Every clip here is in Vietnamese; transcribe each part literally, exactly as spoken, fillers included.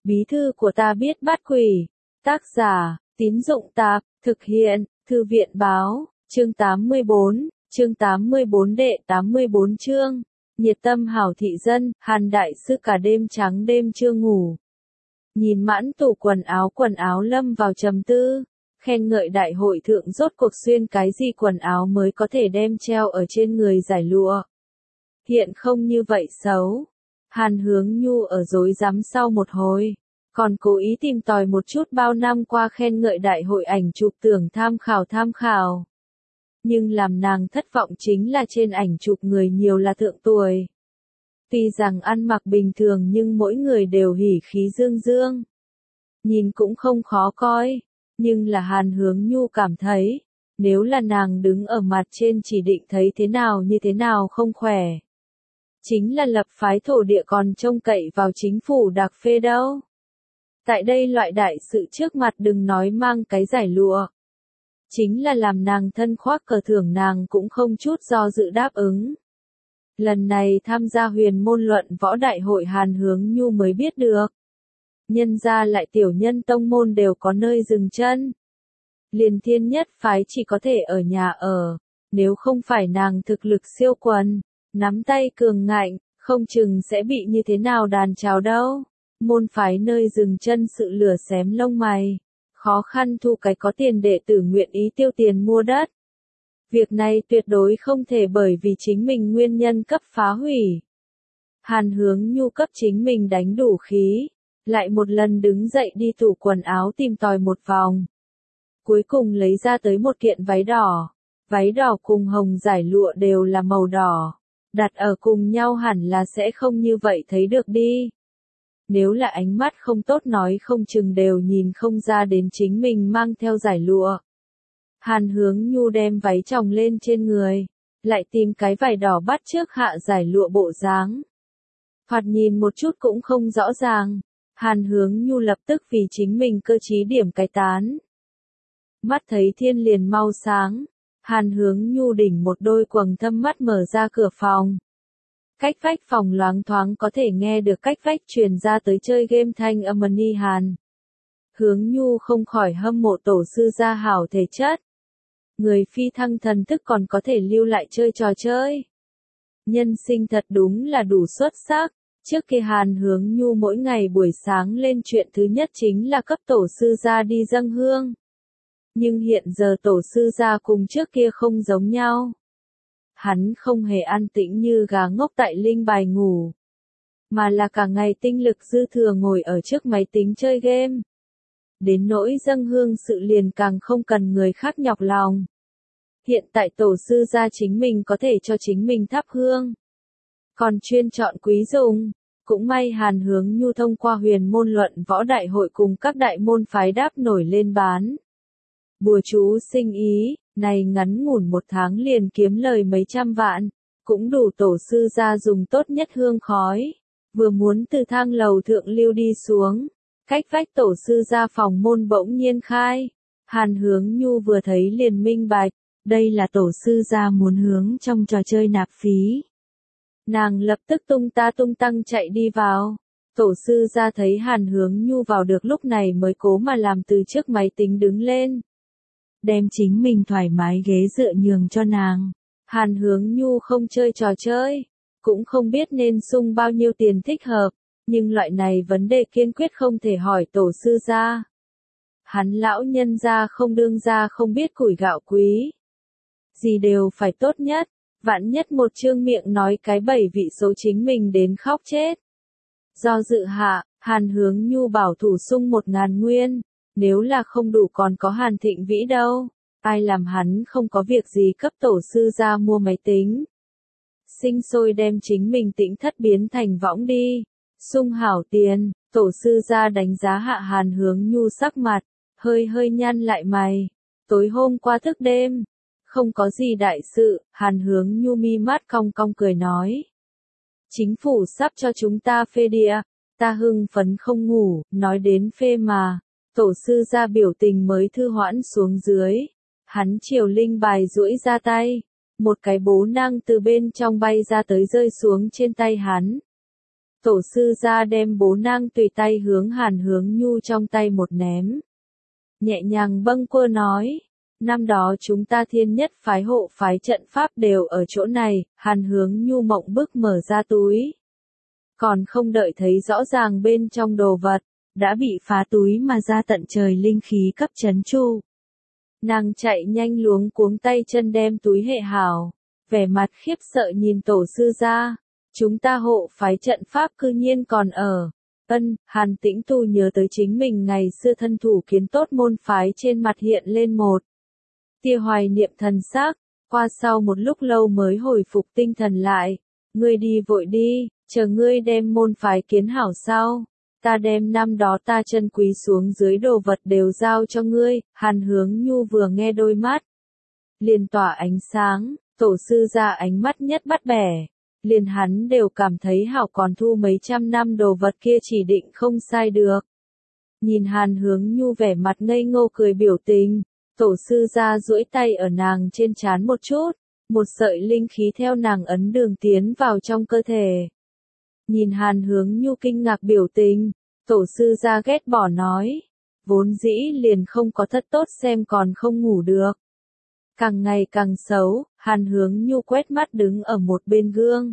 Bí thư của ta biết bắt quỷ. Tác giả, Tín Dụng Tạp, thực hiện, Thư viện Báo, chương tám mươi bốn, chương tám mươi bốn đệ tám mươi bốn chương. Nhiệt tâm hảo thị dân, Hàn đại sư cả đêm trắng đêm chưa ngủ. Nhìn mãn tủ quần áo quần áo lâm vào trầm tư, khen ngợi đại hội thượng rốt cuộc xuyên cái gì quần áo mới có thể đem treo ở trên người giải lụa. Hiện không như vậy xấu. Hàn Hướng Nhu ở dối rắm sau một hồi, còn cố ý tìm tòi một chút bao năm qua khen ngợi đại hội ảnh chụp tưởng tham khảo tham khảo. Nhưng làm nàng thất vọng chính là trên ảnh chụp người nhiều là thượng tuổi. Tuy rằng ăn mặc bình thường nhưng mỗi người đều hỉ khí dương dương. Nhìn cũng không khó coi, nhưng là Hàn Hướng Nhu cảm thấy, nếu là nàng đứng ở mặt trên chỉ định thấy thế nào như thế nào không khỏe. Chính là lập phái thổ địa còn trông cậy vào chính phủ đặc phê đâu. Tại đây loại đại sự trước mặt đừng nói mang cái giải lụa. Chính là làm nàng thân khoác cờ thưởng nàng cũng không chút do dự đáp ứng. Lần này tham gia huyền môn luận võ đại hội Hàn Hướng Nhu mới biết được. Nhân ra lại tiểu nhân tông môn đều có nơi dừng chân. Liền thiên nhất phái chỉ có thể ở nhà ở, nếu không phải nàng thực lực siêu quần, nắm tay cường ngạnh, không chừng sẽ bị như thế nào đàn chào đâu. Môn phái nơi dừng chân sự lửa xém lông mày, khó khăn thu cái có tiền đệ tử nguyện ý tiêu tiền mua đất. Việc này tuyệt đối không thể bởi vì chính mình nguyên nhân cấp phá hủy. Hàn Hướng Nhu cấp chính mình đánh đủ khí, lại một lần đứng dậy đi tủ quần áo tìm tòi một vòng. Cuối cùng lấy ra tới một kiện váy đỏ, váy đỏ cùng hồng giải lụa đều là màu đỏ, đặt ở cùng nhau hẳn là sẽ không như vậy thấy được đi. Nếu là ánh mắt không tốt nói không chừng đều nhìn không ra đến chính mình mang theo giải lụa. Hàn Hướng Nhu đem váy chồng lên trên người, lại tìm cái vải đỏ bắt trước hạ giải lụa bộ dáng. Thoạt nhìn một chút cũng không rõ ràng, Hàn Hướng Nhu lập tức vì chính mình cơ trí điểm cái tán. Mắt thấy thiên liền mau sáng, Hàn Hướng Nhu đỉnh một đôi quầng thâm mắt mở ra cửa phòng. Cách vách phòng loáng thoáng có thể nghe được cách vách truyền ra tới chơi game thanh âm ni Hàn. Hướng Nhu không khỏi hâm mộ tổ sư gia hảo thể chất. Người phi thăng thần thức còn có thể lưu lại chơi trò chơi. Nhân sinh thật đúng là đủ xuất sắc. Trước kia Hàn Hướng Nhu mỗi ngày buổi sáng lên chuyện thứ nhất chính là cấp tổ sư gia đi dâng hương. Nhưng hiện giờ tổ sư gia cùng trước kia không giống nhau. Hắn không hề an tĩnh như gà ngốc tại linh bài ngủ, mà là cả ngày tinh lực dư thừa ngồi ở trước máy tính chơi game. Đến nỗi dâng hương sự liền càng không cần người khác nhọc lòng. Hiện tại tổ sư gia chính mình có thể cho chính mình thắp hương, còn chuyên chọn quý dùng. Cũng may Hàn Hướng Nhu thông qua huyền môn luận võ đại hội cùng các đại môn phái đáp nổi lên bán. Bùa chú sinh ý, này ngắn ngủn một tháng liền kiếm lời mấy trăm vạn, cũng đủ tổ sư gia dùng tốt nhất hương khói. Vừa muốn từ thang lầu thượng lưu đi xuống, cách vách tổ sư gia phòng môn bỗng nhiên khai. Hàn Hướng Nhu vừa thấy liền minh bạch, đây là tổ sư gia muốn hướng trong trò chơi nạp phí. Nàng lập tức tung ta tung tăng chạy đi vào. Tổ sư gia thấy Hàn Hướng Nhu vào được lúc này mới cố mà làm từ trước máy tính đứng lên. Đem chính mình thoải mái ghế dựa nhường cho nàng. Hàn Hướng Nhu không chơi trò chơi, cũng không biết nên sung bao nhiêu tiền thích hợp, nhưng loại này vấn đề kiên quyết không thể hỏi tổ sư gia. Hắn lão nhân gia không đương gia không biết củi gạo quý. Gì đều phải tốt nhất, vạn nhất một chương miệng nói cái bảy vị số chính mình đến khóc chết. Do dự hạ, Hàn Hướng Nhu bảo thủ sung một ngàn nguyên. Nếu là không đủ còn có Hàn Thịnh Vĩ đâu, ai làm hắn không có việc gì cấp tổ sư gia mua máy tính. Sinh sôi đem chính mình tĩnh thất biến thành võng đi, sung hảo tiền, tổ sư gia đánh giá hạ Hàn Hướng Nhu sắc mặt, hơi hơi nhăn lại mày. Tối hôm qua thức đêm, không có gì đại sự, Hàn Hướng Nhu mi mắt cong cong cười nói. Chính phủ sắp cho chúng ta phê địa, ta hưng phấn không ngủ, nói đến phê mà. Tổ sư gia biểu tình mới thư hoãn xuống dưới. Hắn chiều linh bài duỗi ra tay. Một cái bố năng từ bên trong bay ra tới rơi xuống trên tay hắn. Tổ sư gia đem bố nang tùy tay hướng Hàn Hướng Nhu trong tay một ném. Nhẹ nhàng bâng quơ nói, năm đó chúng ta thiên nhất phái hộ phái trận pháp đều ở chỗ này. Hàn Hướng Nhu mộng bức mở ra túi. Còn không đợi thấy rõ ràng bên trong đồ vật, đã bị phá túi mà ra tận trời linh khí cấp chấn chu. Nàng chạy nhanh luống cuống tay chân đem túi hệ hảo, vẻ mặt khiếp sợ nhìn tổ sư gia, chúng ta hộ phái trận pháp cư nhiên còn ở. Ân, Hàn Tĩnh Tu nhớ tới chính mình ngày xưa thân thủ kiến tốt môn phái, trên mặt hiện lên một tia hoài niệm thần sắc, qua sau một lúc lâu mới hồi phục tinh thần lại. Ngươi đi vội đi, chờ ngươi đem môn phái kiến hảo sau, ta đem năm đó ta chân quý xuống dưới đồ vật đều giao cho ngươi. Hàn Hướng Nhu vừa nghe đôi mắt liền tỏa ánh sáng, tổ sư gia ánh mắt nhất bắt bẻ, liền hắn đều cảm thấy hảo, còn thu mấy trăm năm đồ vật kia chỉ định không sai được. Nhìn Hàn Hướng Nhu vẻ mặt ngây ngô cười biểu tình, tổ sư gia duỗi tay ở nàng trên trán một chút, một sợi linh khí theo nàng ấn đường tiến vào trong cơ thể. Nhìn Hàn Hướng Nhu kinh ngạc biểu tình, tổ sư gia ghét bỏ nói, vốn dĩ liền không có thất tốt xem còn không ngủ được. Càng ngày càng xấu, Hàn Hướng Nhu quét mắt đứng ở một bên gương.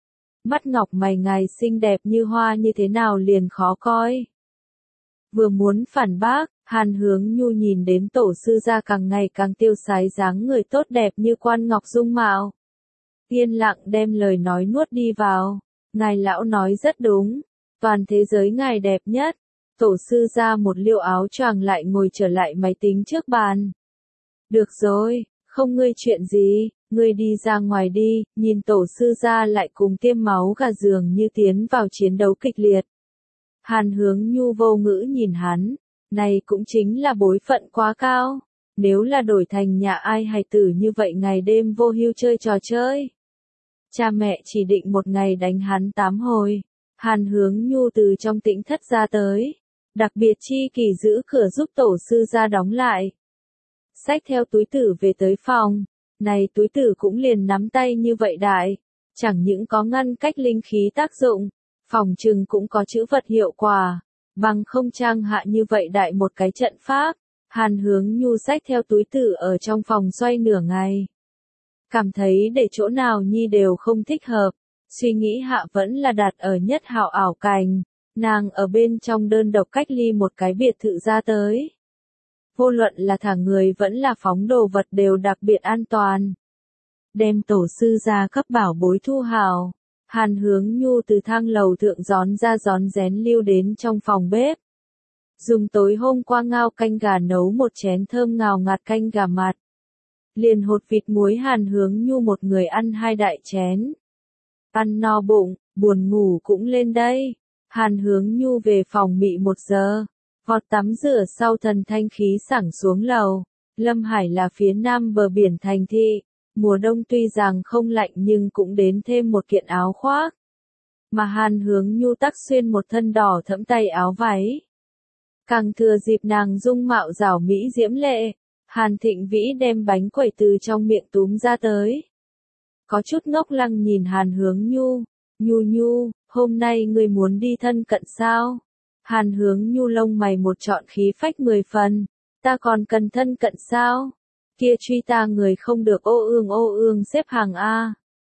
Mắt ngọc mày ngài xinh đẹp như hoa như thế nào liền khó coi. Vừa muốn phản bác, Hàn Hướng Nhu nhìn đến tổ sư gia càng ngày càng tiêu sái dáng người tốt đẹp như quan ngọc dung mạo. Yên lặng đem lời nói nuốt đi vào, ngài lão nói rất đúng, toàn thế giới ngài đẹp nhất. Tổ sư gia một liêu áo choàng lại ngồi trở lại máy tính trước bàn. Được rồi, không ngươi chuyện gì, ngươi đi ra ngoài đi. Nhìn tổ sư gia lại cùng tiêm máu gà dường như tiến vào chiến đấu kịch liệt. Hàn Hướng Nhu vô ngữ nhìn hắn, này cũng chính là bối phận quá cao. Nếu là đổi thành nhà ai hài tử như vậy ngày đêm vô hưu chơi trò chơi, cha mẹ chỉ định một ngày đánh hắn tám hồi. Hàn Hướng Nhu từ trong tĩnh thất ra tới, đặc biệt chi kỳ giữ cửa giúp tổ sư gia đóng lại. Xách theo túi tử về tới phòng, này túi tử cũng liền nắm tay như vậy đại, chẳng những có ngăn cách linh khí tác dụng, phòng trừng cũng có chữ vật hiệu quả, bằng không trang hạ như vậy đại một cái trận pháp. Hàn Hướng Nhu xách theo túi tử ở trong phòng xoay nửa ngày, cảm thấy để chỗ nào nhi đều không thích hợp, suy nghĩ hạ vẫn là đặt ở nhất hảo ảo cành, nàng ở bên trong đơn độc cách ly một cái biệt thự ra tới. Vô luận là thả người vẫn là phóng đồ vật đều đặc biệt an toàn. Đem tổ sư gia cấp bảo bối thu hào, Hàn Hướng Nhu từ thang lầu thượng gión ra gión rén lưu đến trong phòng bếp. Dùng tối hôm qua ngao canh gà nấu một chén thơm ngào ngạt canh gà mặt. Liền hột vịt muối Hàn Hướng Nhu một người ăn hai đại chén. Ăn no bụng, buồn ngủ cũng lên đây. Hàn Hướng Nhu về phòng mị một giờ. Vọt tắm rửa sau thần thanh khí sảng xuống lầu. Lâm Hải là phía nam bờ biển thành thị. Mùa đông tuy rằng không lạnh nhưng cũng đến thêm một kiện áo khoác. Mà Hàn Hướng Nhu tắc xuyên một thân đỏ thẫm tay áo váy. Càng thừa dịp nàng dung mạo rảo mỹ diễm lệ, Hàn Thịnh Vĩ đem bánh quẩy từ trong miệng túm ra tới. Có chút ngốc lăng nhìn Hàn Hướng Nhu, Nhu Nhu, hôm nay ngươi muốn đi thân cận sao? Hàn Hướng Nhu lông mày một trọn khí phách mười phần, ta còn cần thân cận sao? Kia truy ta người không được ô ương ô ương xếp hàng A.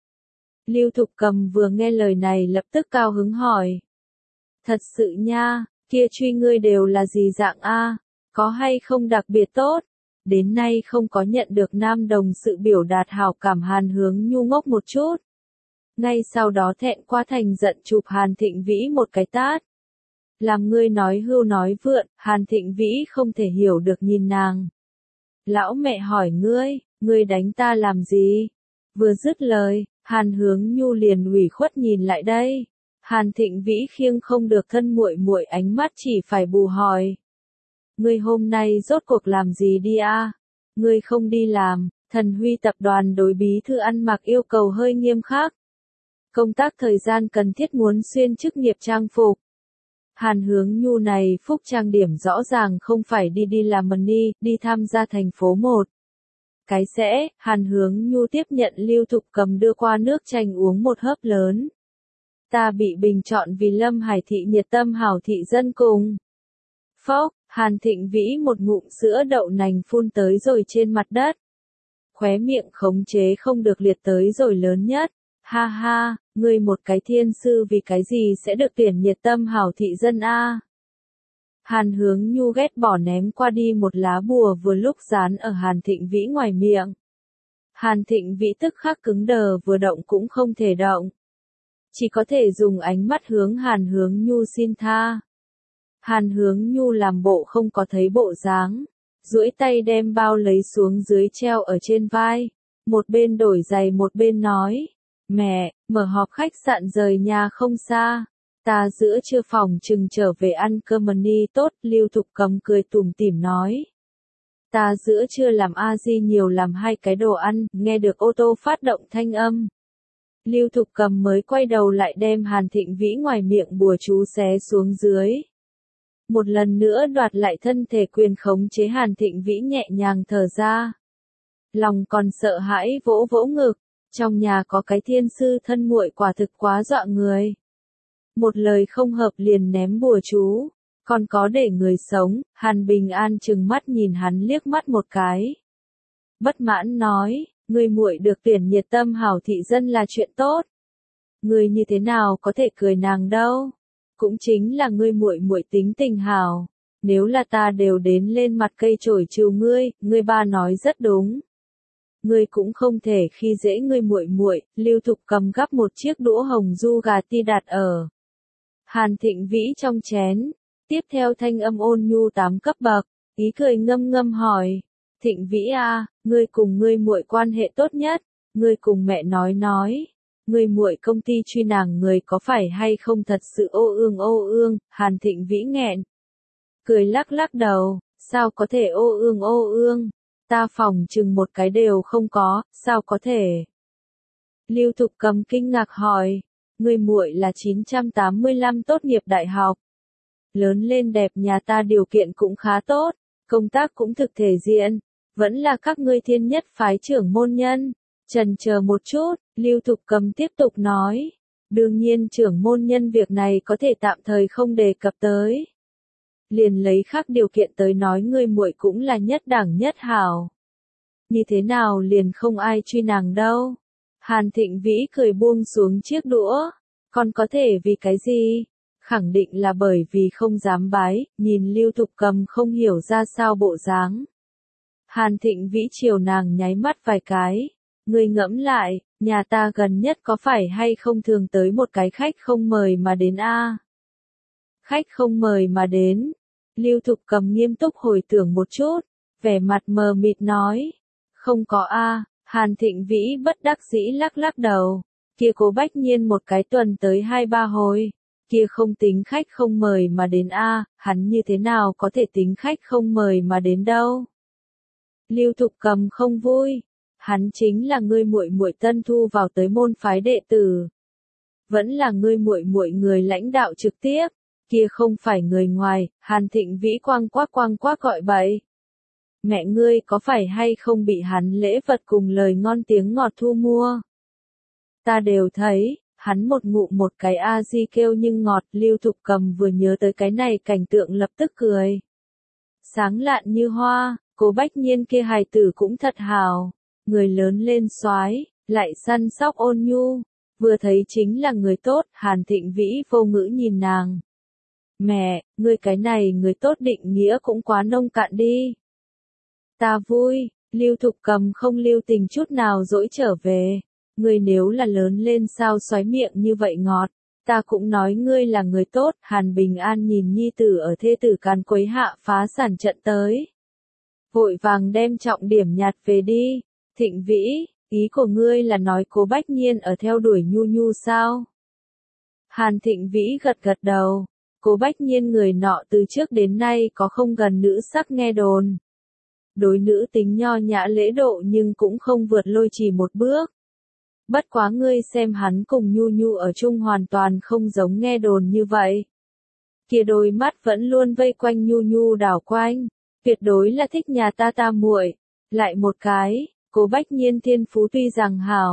Lưu Thục Cầm vừa nghe lời này lập tức cao hứng hỏi. Thật sự nha, kia truy ngươi đều là gì dạng A, có hay không đặc biệt tốt? Đến nay không có nhận được nam đồng sự biểu đạt hảo cảm. Hàn Hướng Nhu ngốc một chút. Ngay sau đó thẹn quá thành giận chụp Hàn Thịnh Vĩ một cái tát. Làm ngươi nói hưu nói vượn, Hàn Thịnh Vĩ không thể hiểu được nhìn nàng. Lão mẹ hỏi ngươi, ngươi đánh ta làm gì? Vừa dứt lời, Hàn Hướng Nhu liền ủy khuất nhìn lại đây. Hàn Thịnh Vĩ khiêng không được thân muội muội ánh mắt chỉ phải bù hỏi. Ngươi hôm nay rốt cuộc làm gì đi a? Ngươi không đi làm, Thần Huy tập đoàn đối bí thư ăn mặc yêu cầu hơi nghiêm khắc. Công tác thời gian cần thiết muốn xuyên chức nghiệp trang phục. Hàn Hướng Nhu này phúc trang điểm rõ ràng không phải đi đi làm money, đi tham gia thành phố một. Cái sẽ, Hàn Hướng Nhu tiếp nhận Lưu Thục Cầm đưa qua nước chanh uống một hớp lớn. Ta bị bình chọn vì Lâm Hải thị nhiệt tâm hảo thị dân cùng. Phốc, Hàn Thịnh Vĩ một ngụm sữa đậu nành phun tới rồi trên mặt đất. Khóe miệng khống chế không được liệt tới rồi lớn nhất. Ha ha, ngươi một cái thiên sư vì cái gì sẽ được tuyển nhiệt tâm hảo thị dân a? Hàn Hướng Nhu ghét bỏ ném qua đi một lá bùa vừa lúc dán ở Hàn Thịnh Vĩ ngoài miệng. Hàn Thịnh Vĩ tức khắc cứng đờ, vừa động cũng không thể động. Chỉ có thể dùng ánh mắt hướng Hàn Hướng Nhu xin tha. Hàn Hướng Nhu làm bộ không có thấy bộ dáng, duỗi tay đem bao lấy xuống dưới treo ở trên vai, một bên đổi giày một bên nói, mẹ, mở họp khách sạn rời nhà không xa, ta giữa trưa phòng chừng trở về ăn cơm mani tốt. Lưu Thục Cầm cười tủm tỉm nói, ta giữa trưa làm a di nhiều làm hai cái đồ ăn. Nghe được ô tô phát động thanh âm, Lưu Thục Cầm mới quay đầu lại đem Hàn Thịnh Vĩ ngoài miệng bùa chú xé xuống dưới. Một lần nữa đoạt lại thân thể quyền khống chế. Hàn Thịnh Vĩ nhẹ nhàng thở ra. Lòng còn sợ hãi vỗ vỗ ngực, trong nhà có cái thiên sư thân muội quả thực quá dọa người. Một lời không hợp liền ném bùa chú, còn có để người sống. Hàn Bình An trừng mắt nhìn hắn liếc mắt một cái. Bất mãn nói, ngươi muội được tuyển nhiệt tâm hảo thị dân là chuyện tốt. Ngươi như thế nào có thể cười nàng đâu? Cũng chính là ngươi muội muội tính tình hảo, nếu là ta đều đến lên mặt cây chổi trừ ngươi. Ngươi ba nói rất đúng. Ngươi cũng không thể khi dễ ngươi muội muội. Lưu Thục Cầm gắp một chiếc đũa hồng du gà ti đặt ở Hàn Thịnh Vĩ trong chén, tiếp theo thanh âm ôn nhu tám cấp bậc, ý cười ngâm ngâm hỏi, Thịnh Vĩ a, ngươi cùng ngươi muội quan hệ tốt nhất, ngươi cùng mẹ nói nói, ngươi muội công ty truy nàng người có phải hay không thật sự ô ương ô ương? Hàn Thịnh Vĩ nghẹn, cười lắc lắc đầu, sao có thể ô ương ô ương, ta phòng chừng một cái đều không có, sao có thể? Lưu Thục Cầm kinh ngạc hỏi, ngươi muội là chín trăm tám mươi lăm tốt nghiệp đại học, lớn lên đẹp, nhà ta điều kiện cũng khá tốt, công tác cũng thực thể diện, vẫn là các ngươi thiên nhất phái trưởng môn nhân. Chần chờ một chút, Lưu Thục Cầm tiếp tục nói, đương nhiên trưởng môn nhân việc này có thể tạm thời không đề cập tới. Liền lấy khác điều kiện tới nói, ngươi muội cũng là nhất đẳng nhất hảo. Như thế nào liền không ai truy nàng đâu? Hàn Thịnh Vĩ cười buông xuống chiếc đũa, còn có thể vì cái gì? Khẳng định là bởi vì không dám bái. Nhìn Lưu Thục Cầm không hiểu ra sao bộ dáng, Hàn Thịnh Vĩ chiều nàng nháy mắt vài cái, ngươi ngẫm lại, nhà ta gần nhất có phải hay không thường tới một cái khách không mời mà đến a? Khách không mời mà đến? Lưu Thục Cầm nghiêm túc hồi tưởng một chút, vẻ mặt mờ mịt nói, không có a. Hàn Thịnh Vĩ bất đắc dĩ lắc lắc đầu, kia Cố Bách Nhiên một cái tuần tới hai ba hồi, kia không tính khách không mời mà đến a, hắn như thế nào có thể tính khách không mời mà đến đâu? Lưu Thục Cầm không vui, hắn chính là ngươi muội muội tân thu vào tới môn phái đệ tử, vẫn là ngươi muội muội người lãnh đạo trực tiếp, kia không phải người ngoài. Hàn Thịnh Vĩ quang quác quang quác gọi bậy. Mẹ ngươi có phải hay không bị hắn lễ vật cùng lời ngon tiếng ngọt thu mua? Ta đều thấy, hắn một ngụm một cái a di kêu nhưng ngọt. Lưu Thục Cầm vừa nhớ tới cái này cảnh tượng lập tức cười. Sáng lạn như hoa, Cố Bách Nhiên kia hài tử cũng thật hào, người lớn lên soái, lại săn sóc ôn nhu, vừa thấy chính là người tốt. Hàn Thịnh Vĩ vô ngữ nhìn nàng. Mẹ, ngươi cái này người tốt định nghĩa cũng quá nông cạn đi. Ta vui. Lưu Thục Cầm không lưu tình chút nào dỗi trở về. Ngươi nếu là lớn lên sao xoáy miệng như vậy ngọt, ta cũng nói ngươi là người tốt. Hàn Bình An nhìn nhi tử ở thê tử càn quấy hạ phá sản trận tới, vội vàng đem trọng điểm nhạt về đi. Thịnh Vĩ, ý của ngươi là nói Cố Bách Nhiên ở theo đuổi Nhu Nhu sao? Hàn Thịnh Vĩ gật gật đầu. Cố Bách Nhiên người nọ từ trước đến nay có không gần nữ sắc nghe đồn. Đối nữ tính nho nhã lễ độ nhưng cũng không vượt lôi chỉ một bước. Bất quá ngươi xem hắn cùng Nhu Nhu ở chung hoàn toàn không giống nghe đồn như vậy. Kia đôi mắt vẫn luôn vây quanh Nhu Nhu đảo quanh, tuyệt đối là thích nhà ta ta muội. Lại một cái, Cố Bách Nhiên thiên phú tuy rằng hào,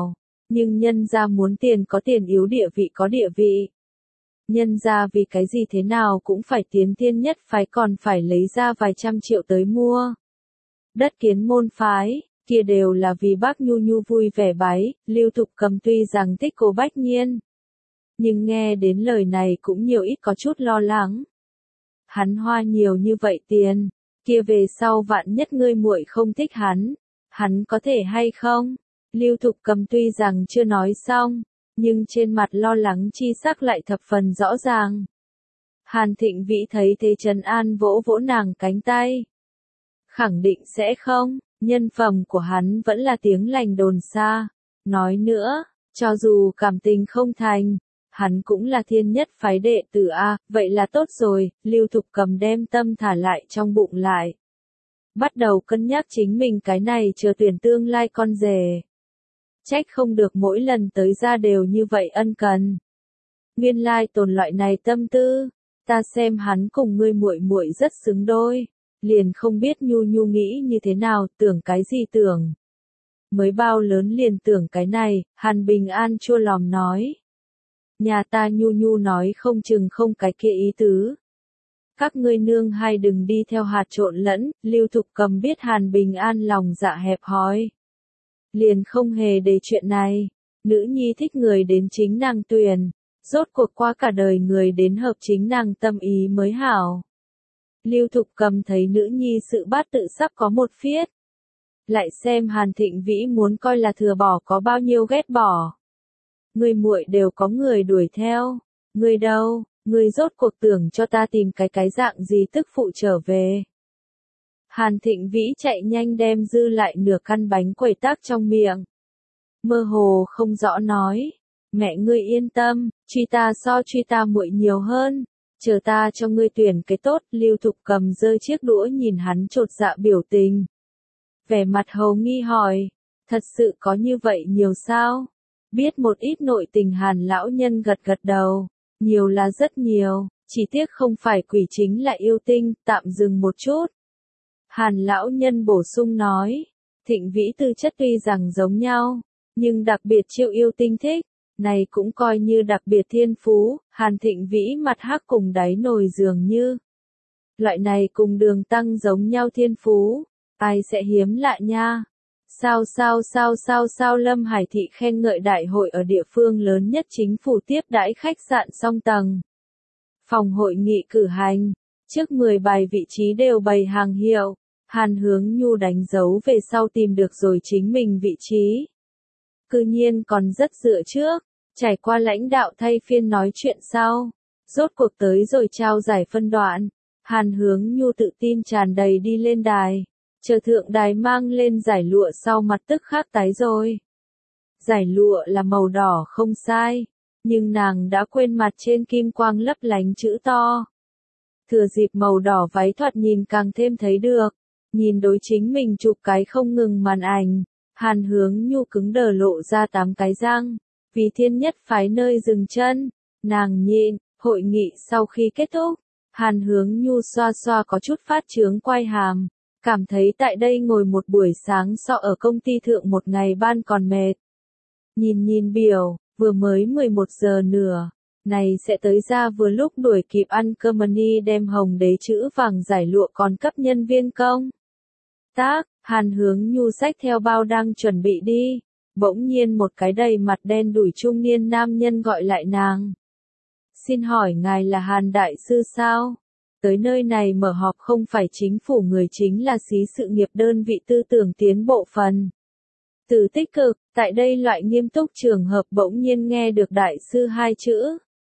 Nhưng nhân gia muốn tiền có tiền, yếu địa vị có địa vị. Nhân gia vì cái gì thế nào cũng phải tiến tiên nhất phái, còn phải lấy ra vài trăm triệu tới mua đất kiến môn phái, kia đều là vì bác Nhu Nhu vui vẻ bái. Lưu Thục Cầm tuy rằng thích Cố Bách Nhiên, nhưng nghe đến lời này cũng nhiều ít có chút lo lắng. Hắn hoa nhiều như vậy tiền, kia về sau vạn nhất ngươi muội không thích hắn, hắn có thể hay không? Lưu Thục Cầm tuy rằng chưa nói xong, nhưng trên mặt lo lắng chi sắc lại thập phần rõ ràng. Hàn Thịnh Vĩ thấy thế trấn an vỗ vỗ nàng cánh tay. Khẳng định sẽ không, nhân phẩm của hắn vẫn là tiếng lành đồn xa. Nói nữa, cho dù cảm tình không thành, hắn cũng là thiên nhất phái đệ tử A, vậy là tốt rồi. Lưu Thục Cầm đem tâm thả lại trong bụng lại. Bắt đầu cân nhắc chính mình cái này chờ tuyển tương lai con rể. Trách không được mỗi lần tới ra đều như vậy ân cần. Nguyên lai tồn loại này tâm tư, ta xem hắn cùng ngươi muội muội rất xứng đôi, liền không biết Nhu Nhu nghĩ như thế nào, tưởng cái gì tưởng. Mới bao lớn liền tưởng cái này, Hàn Bình An chua lòm nói. Nhà ta Nhu Nhu nói không chừng không cái kia ý tứ. Các ngươi nương hai đừng đi theo hạt trộn lẫn. Lưu Thục Cầm biết Hàn Bình An lòng dạ hẹp hòi, liền không hề để chuyện này. Nữ nhi thích người đến chính nàng tuyển, rốt cuộc qua cả đời người đến hợp chính nàng tâm ý mới hảo. Lưu Thục Cầm thấy nữ nhi sự bát tự sắp có một phiết, lại xem Hàn Thịnh Vĩ muốn coi là thừa bỏ có bao nhiêu ghét bỏ. Người muội đều có người đuổi theo, người đâu, người rốt cuộc tưởng cho ta tìm cái cái dạng gì tức phụ trở về. Hàn Thịnh Vĩ chạy nhanh đem dư lại nửa căn bánh quẩy tắc trong miệng. Mơ hồ không rõ nói, mẹ ngươi yên tâm, truy ta so truy ta muội nhiều hơn, chờ ta cho ngươi tuyển cái tốt. Lưu Thục Cầm giơ chiếc đũa nhìn hắn chột dạ biểu tình. Vẻ mặt hầu nghi hỏi, thật sự có như vậy nhiều sao? Biết một ít nội tình Hàn lão nhân gật gật đầu, nhiều là rất nhiều, chỉ tiếc không phải quỷ chính là yêu tinh. Tạm dừng một chút, Hàn lão nhân bổ sung nói, Thịnh Vĩ tư chất tuy rằng giống nhau, nhưng đặc biệt chịu yêu tinh thích, này cũng coi như đặc biệt thiên phú. Hàn Thịnh Vĩ mặt hắc cùng đáy nồi dường như. Loại này cùng Đường Tăng giống nhau thiên phú, ai sẽ hiếm lạ nha. Sao sao sao sao sao Lâm Hải Thị khen ngợi đại hội ở địa phương lớn nhất chính phủ tiếp đãi khách sạn song tầng. Phòng hội nghị cử hành, trước mười bài vị trí đều bày hàng hiệu. Hàn Hướng Nhu đánh dấu về sau tìm được rồi chính mình vị trí. Cư nhiên còn rất dựa trước, trải qua lãnh đạo thay phiên nói chuyện sau. Rốt cuộc tới rồi trao giải phân đoạn. Hàn Hướng Nhu tự tin tràn đầy đi lên đài. Chờ thượng đài mang lên giải lụa sau mặt tức khắc tái rồi. Giải lụa là màu đỏ không sai, nhưng nàng đã quên mặt trên kim quang lấp lánh chữ to. Thừa dịp màu đỏ váy thoạt nhìn càng thêm thấy được. Nhìn đối chính mình chụp cái không ngừng màn ảnh, Hàn Hướng Nhu cứng đờ lộ ra tám cái răng. Vì thiên nhất phái nơi dừng chân, nàng nhịn. Hội nghị sau khi kết thúc, Hàn Hướng Nhu xoa xoa có chút phát chướng quai hàm. Cảm thấy tại đây ngồi một buổi sáng so ở công ty thượng một ngày ban còn mệt. Nhìn nhìn biểu, vừa mới mười một giờ nửa, này sẽ tới ra vừa lúc đuổi kịp ăn cơm. Money đem hồng đế chữ vàng giải lụa còn cấp nhân viên công tác. Hàn Hướng Nhu xách theo bao đang chuẩn bị đi, bỗng nhiên một cái đầy mặt đen đủi trung niên nam nhân gọi lại nàng. Xin hỏi ngài là Hàn đại sư sao? Tới nơi này mở họp không phải chính phủ người, chính là xí sự nghiệp đơn vị tư tưởng tiến bộ phần. Từ tích cực, tại đây loại nghiêm túc trường hợp bỗng nhiên nghe được đại sư hai chữ.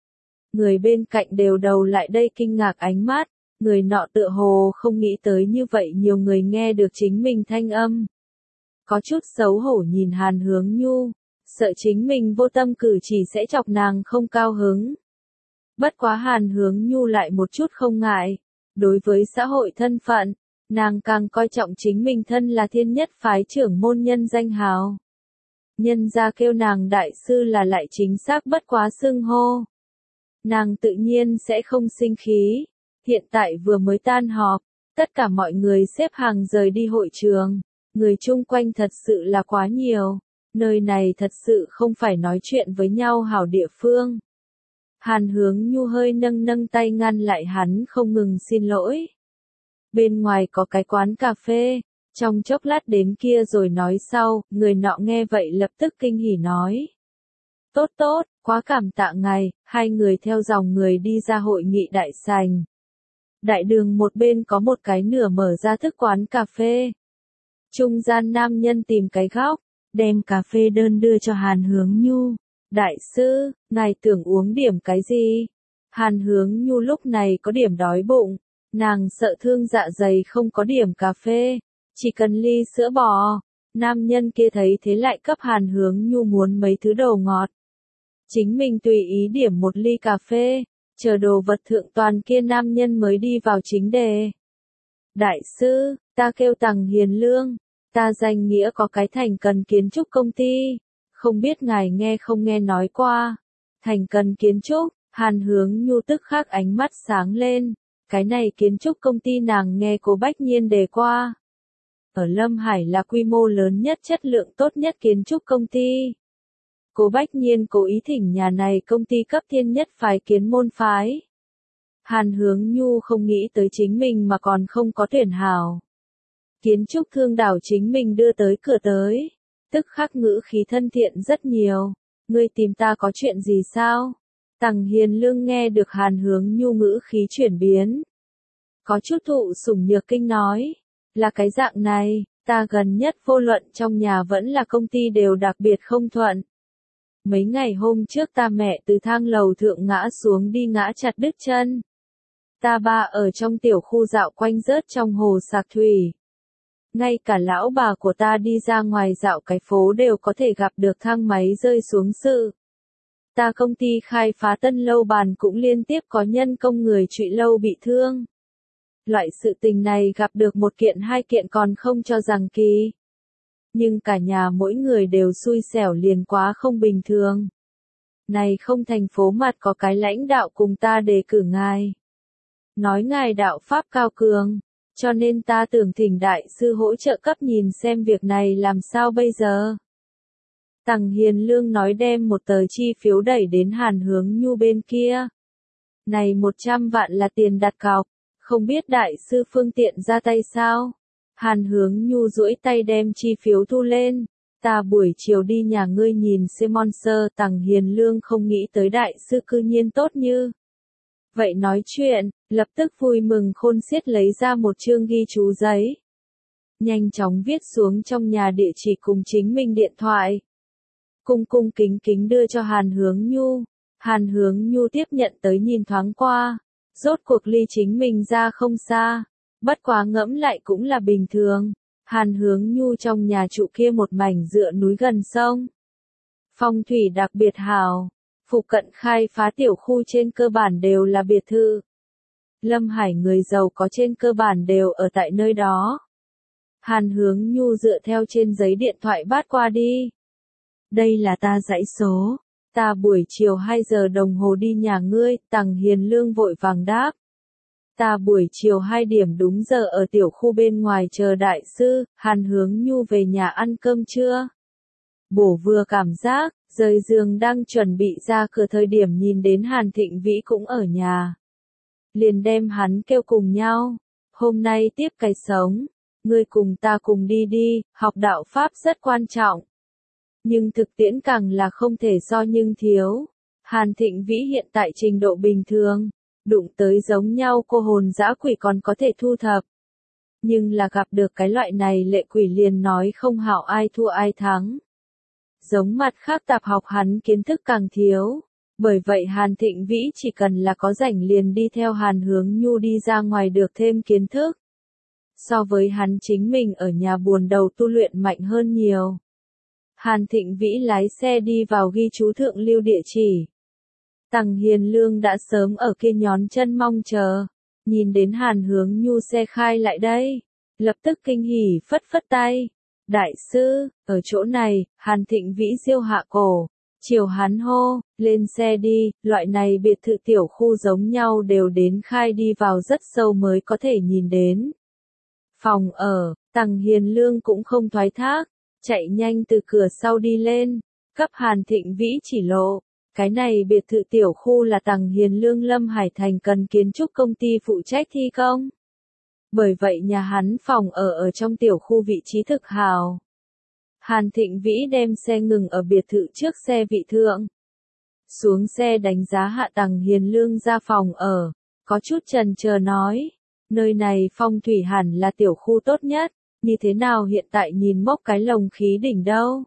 Người bên cạnh đều đầu lại đây kinh ngạc ánh mắt, người nọ tựa hồ không nghĩ tới như vậy nhiều người nghe được chính mình thanh âm. Có chút xấu hổ nhìn Hàn Hướng Nhu, sợ chính mình vô tâm cử chỉ sẽ chọc nàng không cao hứng. Bất quá Hàn Hướng Nhu lại một chút không ngại. Đối với xã hội thân phận, nàng càng coi trọng chính mình thân là thiên nhất phái trưởng môn nhân danh hào. Nhân ra kêu nàng đại sư là lại chính xác bất quá xưng hô. Nàng tự nhiên sẽ không sinh khí. Hiện tại vừa mới tan họp, tất cả mọi người xếp hàng rời đi hội trường. Người chung quanh thật sự là quá nhiều. Nơi này thật sự không phải nói chuyện với nhau hảo địa phương. Hàn Hướng Nhu hơi nâng nâng tay ngăn lại hắn không ngừng xin lỗi. Bên ngoài có cái quán cà phê, trong chốc lát đến kia rồi nói sau, người nọ nghe vậy lập tức kinh hỉ nói. Tốt tốt, quá cảm tạ ngài, hai người theo dòng người đi ra hội nghị đại sảnh. Đại đường một bên có một cái nửa mở ra thức quán cà phê. Trung gian nam nhân tìm cái góc, đem cà phê đơn đưa cho Hàn Hướng Nhu. Đại sư, ngài tưởng uống điểm cái gì? Hàn Hướng Nhu lúc này có điểm đói bụng, nàng sợ thương dạ dày không có điểm cà phê, chỉ cần ly sữa bò. Nam nhân kia thấy thế lại cấp Hàn Hướng Nhu muốn mấy thứ đồ ngọt. Chính mình tùy ý điểm một ly cà phê, chờ đồ vật thượng toàn kia nam nhân mới đi vào chính đề. Đại sư, ta kêu Tằng Hiền Lương, ta danh nghĩa có cái Thành Cần Kiến Trúc công ty, không biết ngài nghe không nghe nói qua. Thành Cần Kiến Trúc, Hàn Hướng Nhu tức khắc ánh mắt sáng lên, cái này kiến trúc công ty nàng nghe Cố Bách Nhiên đề qua. Ở Lâm Hải là quy mô lớn nhất chất lượng tốt nhất kiến trúc công ty. Cố Bách Nhiên cố ý thỉnh nhà này công ty cấp thiên nhất phái kiến môn phái. Hàn Hướng Nhu không nghĩ tới chính mình mà còn không có tuyển hảo. Kiến trúc thương đảo chính mình đưa tới cửa tới, tức khắc ngữ khí thân thiện rất nhiều. Ngươi tìm ta có chuyện gì sao? Tằng Hiền Lương nghe được Hàn Hướng Nhu ngữ khí chuyển biến. Có chút thụ sủng nhược kinh nói, là cái dạng này, ta gần nhất vô luận trong nhà vẫn là công ty đều đặc biệt không thuận. Mấy ngày hôm trước ta mẹ từ thang lầu thượng ngã xuống đi ngã chặt đứt chân. Ta ba ở trong tiểu khu dạo quanh rớt trong hồ sạc thủy. Ngay cả lão bà của ta đi ra ngoài dạo cái phố đều có thể gặp được thang máy rơi xuống sự. Ta công ty khai phá tân lâu bàn cũng liên tiếp có nhân công người trụy lâu bị thương. Loại sự tình này gặp được một kiện hai kiện còn không cho rằng kỳ. Nhưng cả nhà mỗi người đều xui xẻo liền quá không bình thường. Này không thành phố mặt có cái lãnh đạo cùng ta đề cử ngài. Nói ngài đạo pháp cao cường, cho nên ta tưởng thỉnh đại sư hỗ trợ cấp nhìn xem việc này làm sao bây giờ. Tằng Hiền Lương nói đem một tờ chi phiếu đẩy đến Hàn Hướng Nhu bên kia. Này một trăm vạn là tiền đặt cọc, không biết đại sư phương tiện ra tay sao? Hàn Hướng Nhu duỗi tay đem chi phiếu thu lên. Ta buổi chiều đi nhà ngươi nhìn Simon Sơ. Tằng Hiền Lương không nghĩ tới đại sư cư nhiên tốt như. Vậy nói chuyện, lập tức vui mừng khôn xiết lấy ra một chương ghi chú giấy. Nhanh chóng viết xuống trong nhà địa chỉ cùng chính mình điện thoại. Cung cung kính kính đưa cho Hàn Hướng Nhu. Hàn Hướng Nhu tiếp nhận tới nhìn thoáng qua. Rốt cuộc ly chính mình ra không xa. Bất quá ngẫm lại cũng là bình thường. Hàn Hướng Nhu trong nhà trụ kia một mảnh dựa núi gần sông. Phong thủy đặc biệt hào. Phụ cận khai phá tiểu khu trên cơ bản đều là biệt thự. Lâm Hải người giàu có trên cơ bản đều ở tại nơi đó. Hàn Hướng Nhu dựa theo trên giấy điện thoại bắt qua đi. Đây là ta dãy số. Ta buổi chiều hai giờ đồng hồ đi nhà ngươi. Tằng Hiền Lương vội vàng đáp. Ta buổi chiều hai điểm đúng giờ ở tiểu khu bên ngoài chờ đại sư. Hàn Hướng Nhu về nhà ăn cơm trưa. Bổ vừa cảm giác, rời giường đang chuẩn bị ra cửa thời điểm nhìn đến Hàn Thịnh Vĩ cũng ở nhà. Liền đem hắn kêu cùng nhau. Hôm nay tiếp cái sống. Ngươi cùng ta cùng đi đi, học đạo Pháp rất quan trọng. Nhưng thực tiễn càng là không thể so nhưng thiếu. Hàn Thịnh Vĩ hiện tại trình độ bình thường. Đụng tới giống nhau cô hồn dã quỷ còn có thể thu thập. Nhưng là gặp được cái loại này lệ quỷ liền nói không hảo ai thua ai thắng. Giống mặt khác tạp học hắn kiến thức càng thiếu. Bởi vậy Hàn Thịnh Vĩ chỉ cần là có rảnh liền đi theo Hàn Hướng Nhu đi ra ngoài được thêm kiến thức. So với hắn chính mình ở nhà buồn đầu tu luyện mạnh hơn nhiều. Hàn Thịnh Vĩ lái xe đi vào ghi chú thượng lưu địa chỉ. Tằng Hiền Lương đã sớm ở kia nhón chân mong chờ. Nhìn đến Hàn Hướng Nhu xe khai lại đây. Lập tức kinh hỉ phất phất tay. Đại sư, ở chỗ này, Hàn Thịnh Vĩ diêu hạ cổ. Chiều hắn hô, lên xe đi, loại này biệt thự tiểu khu giống nhau đều đến khai đi vào rất sâu mới có thể nhìn đến. Phòng ở, Tằng Hiền Lương cũng không thoái thác, chạy nhanh từ cửa sau đi lên, cấp Hàn Thịnh Vĩ chỉ lộ. Cái này biệt thự tiểu khu là Tằng Hiền Lương Lâm Hải Thành cần kiến trúc công ty phụ trách thi công. Bởi vậy nhà hắn phòng ở ở trong tiểu khu vị trí thực hào. Hàn Thịnh Vĩ đem xe ngừng ở biệt thự trước xe vị thượng. Xuống xe đánh giá hạ Tằng Hiền Lương ra phòng ở, có chút chần chờ nói, nơi này phong thủy hẳn là tiểu khu tốt nhất, như thế nào hiện tại nhìn mốc cái lồng khí đỉnh đâu.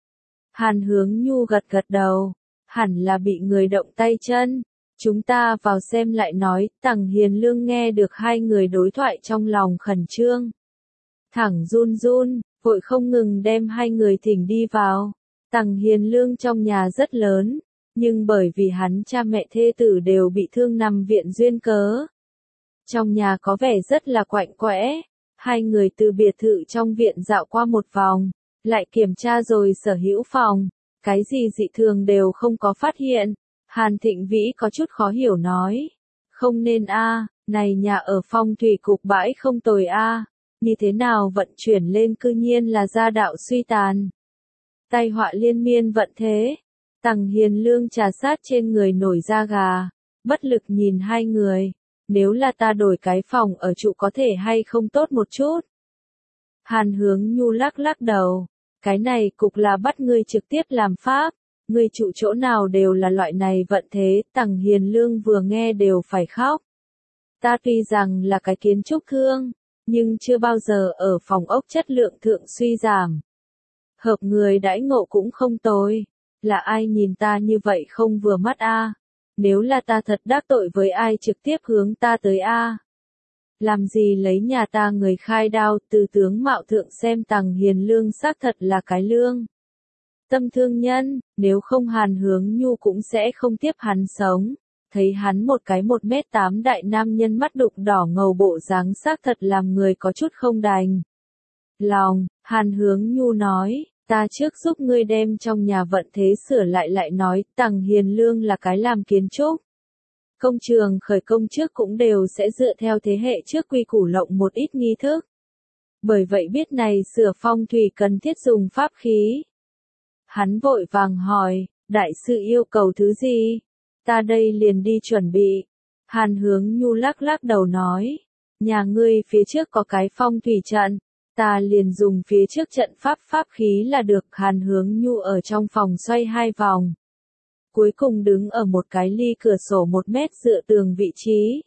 Hàn Hướng Nhu gật gật đầu, hẳn là bị người động tay chân, chúng ta vào xem lại nói. Tằng Hiền Lương nghe được hai người đối thoại trong lòng khẩn trương. Thẳng run run, vội không ngừng đem hai người thỉnh đi vào. Tằng Hiền Lương trong nhà rất lớn, nhưng bởi vì hắn cha mẹ thê tử đều bị thương nằm viện duyên cớ. Trong nhà có vẻ rất là quạnh quẽ, hai người từ biệt thự trong viện dạo qua một vòng, lại kiểm tra rồi sở hữu phòng, cái gì dị thường đều không có phát hiện. Hàn Thịnh Vĩ có chút khó hiểu nói, không nên a, này nhà ở phong thủy cục bãi không tồi a, như thế nào vận chuyển lên cư nhiên là gia đạo suy tàn. Tai họa liên miên vận thế. Tằng Hiền Lương trà sát trên người nổi da gà, bất lực nhìn hai người, nếu là ta đổi cái phòng ở trụ có thể hay không tốt một chút. Hàn Hướng Nhu lắc lắc đầu, cái này cục là bắt ngươi trực tiếp làm pháp, ngươi trụ chỗ nào đều là loại này vận thế. Tằng Hiền Lương vừa nghe đều phải khóc. Ta tuy rằng là cái kiến trúc thương, nhưng chưa bao giờ ở phòng ốc chất lượng thượng suy giảm. Hợp người đãi ngộ cũng không tồi. Là ai nhìn ta như vậy không vừa mắt a? Nếu là ta thật đắc tội với ai trực tiếp hướng ta tới a? Làm gì lấy nhà ta người khai đao. Từ tướng mạo thượng xem Tằng Hiền Lương xác thật là cái lương tâm thương nhân, nếu không Hàn Hướng Nhu cũng sẽ không tiếp hắn sống. Thấy hắn một cái một mét tám đại nam nhân mắt đục đỏ ngầu bộ dáng xác thật làm người có chút không đành lòng. Hàn Hướng Nhu nói, ta trước giúp ngươi đem trong nhà vận thế sửa lại lại nói. Tằng Hiền Lương là cái làm kiến trúc. Công trường khởi công trước cũng đều sẽ dựa theo thế hệ trước quy củ lộng một ít nghi thức. Bởi vậy biết này sửa phong thủy cần thiết dùng pháp khí. Hắn vội vàng hỏi, đại sư yêu cầu thứ gì? Ta đây liền đi chuẩn bị. Hàn Hướng Nhu lắc lắc đầu nói, nhà ngươi phía trước có cái phong thủy trận, ta liền dùng phía trước trận pháp pháp khí là được. Hàn Hướng Nhu ở trong phòng xoay hai vòng. Cuối cùng đứng ở một cái ly cửa sổ một mét dựa tường vị trí.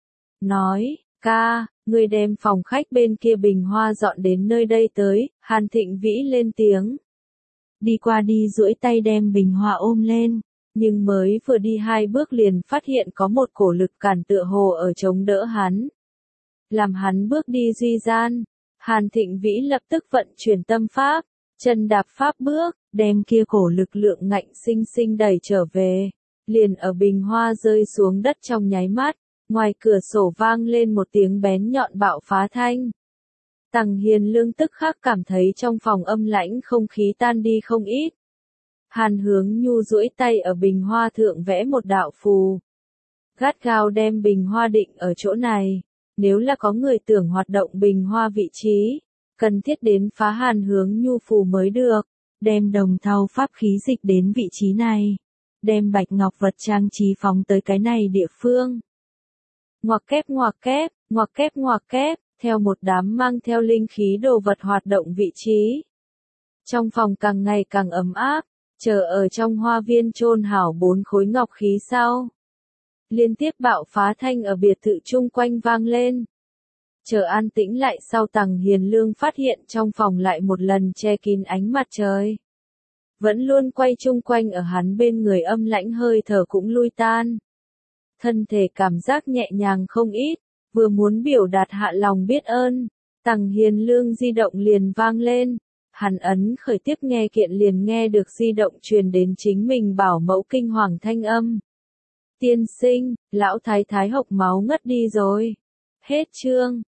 Nói, ca, ngươi đem phòng khách bên kia bình hoa dọn đến nơi đây tới. Hàn Thịnh Vĩ lên tiếng. Đi qua đi duỗi tay đem bình hoa ôm lên, nhưng mới vừa đi hai bước liền phát hiện có một cổ lực cản tựa hồ ở chống đỡ hắn. Làm hắn bước đi duy gian, Hàn Thịnh Vĩ lập tức vận chuyển tâm pháp, chân đạp pháp bước, đem kia cổ lực lượng ngạnh sinh sinh đẩy trở về. Liền ở bình hoa rơi xuống đất trong nháy mắt, ngoài cửa sổ vang lên một tiếng bén nhọn bạo phá thanh. Tằng Hiền Lương tức khắc cảm thấy trong phòng âm lãnh không khí tan đi không ít. Hàn Hướng Nhu duỗi tay ở bình hoa thượng vẽ một đạo phù. Gắt gao đem bình hoa định ở chỗ này. Nếu là có người tưởng hoạt động bình hoa vị trí, cần thiết đến phá Hàn Hướng Nhu phù mới được. Đem đồng thau pháp khí dịch đến vị trí này. Đem bạch ngọc vật trang trí phóng tới cái này địa phương. Ngoặc kép ngoặc kép, ngoặc kép ngoặc kép. Theo một đám mang theo linh khí đồ vật hoạt động vị trí. Trong phòng càng ngày càng ấm áp, chờ ở trong hoa viên chôn hảo bốn khối ngọc khí sau. Liên tiếp bạo phá thanh ở biệt thự chung quanh vang lên. Chờ an tĩnh lại sau Tằng Hiền Lương phát hiện trong phòng lại một lần che kín ánh mặt trời. Vẫn luôn quay chung quanh ở hắn bên người âm lãnh hơi thở cũng lui tan. Thân thể cảm giác nhẹ nhàng không ít. Vừa muốn biểu đạt hạ lòng biết ơn, Tằng Hiền Lương di động liền vang lên. Hắn ấn khởi tiếp nghe kiện liền nghe được di động truyền đến chính mình bảo mẫu kinh hoàng thanh âm. Tiên sinh, lão thái thái hộc máu ngất đi rồi. Hết chương.